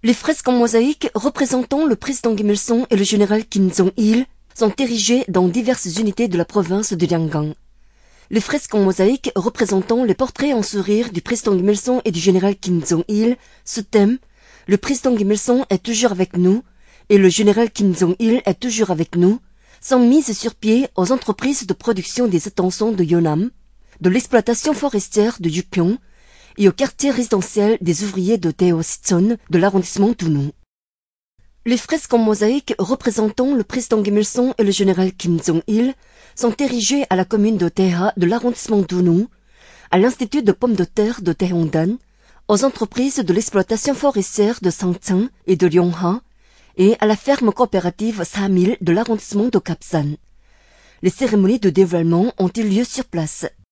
Les fresques en mosaïque représentant le président Kim Il-sung et le général Kim Jong-il sont érigées dans diverses unités de la province de Yangon. Les fresques en mosaïque représentant les portraits en sourire du président Kim Il-sung et du général Kim Jong-il, ce thème, le président Kim Il-sung est toujours avec nous et le général Kim Jong-il est toujours avec nous, sont mises sur pied aux entreprises de production des étançons de Yonam, de l'exploitation forestière de Yupyeong et au quartier résidentiel des ouvriers de Daeho-Sicheon de l'arrondissement d'Unu. Les fresques en mosaïque représentant le président Kim Il-sung et le général Kim Jong-il sont érigées à la commune de Daeha de l'arrondissement d'Unu, à l'institut de pommes de terre de Daehongdan, aux entreprises de l'exploitation forestière de Sangchang et de Ryongha, et à la ferme coopérative Samil de l'arrondissement de Kapsan. Les cérémonies de dévoilement ont eu lieu sur place.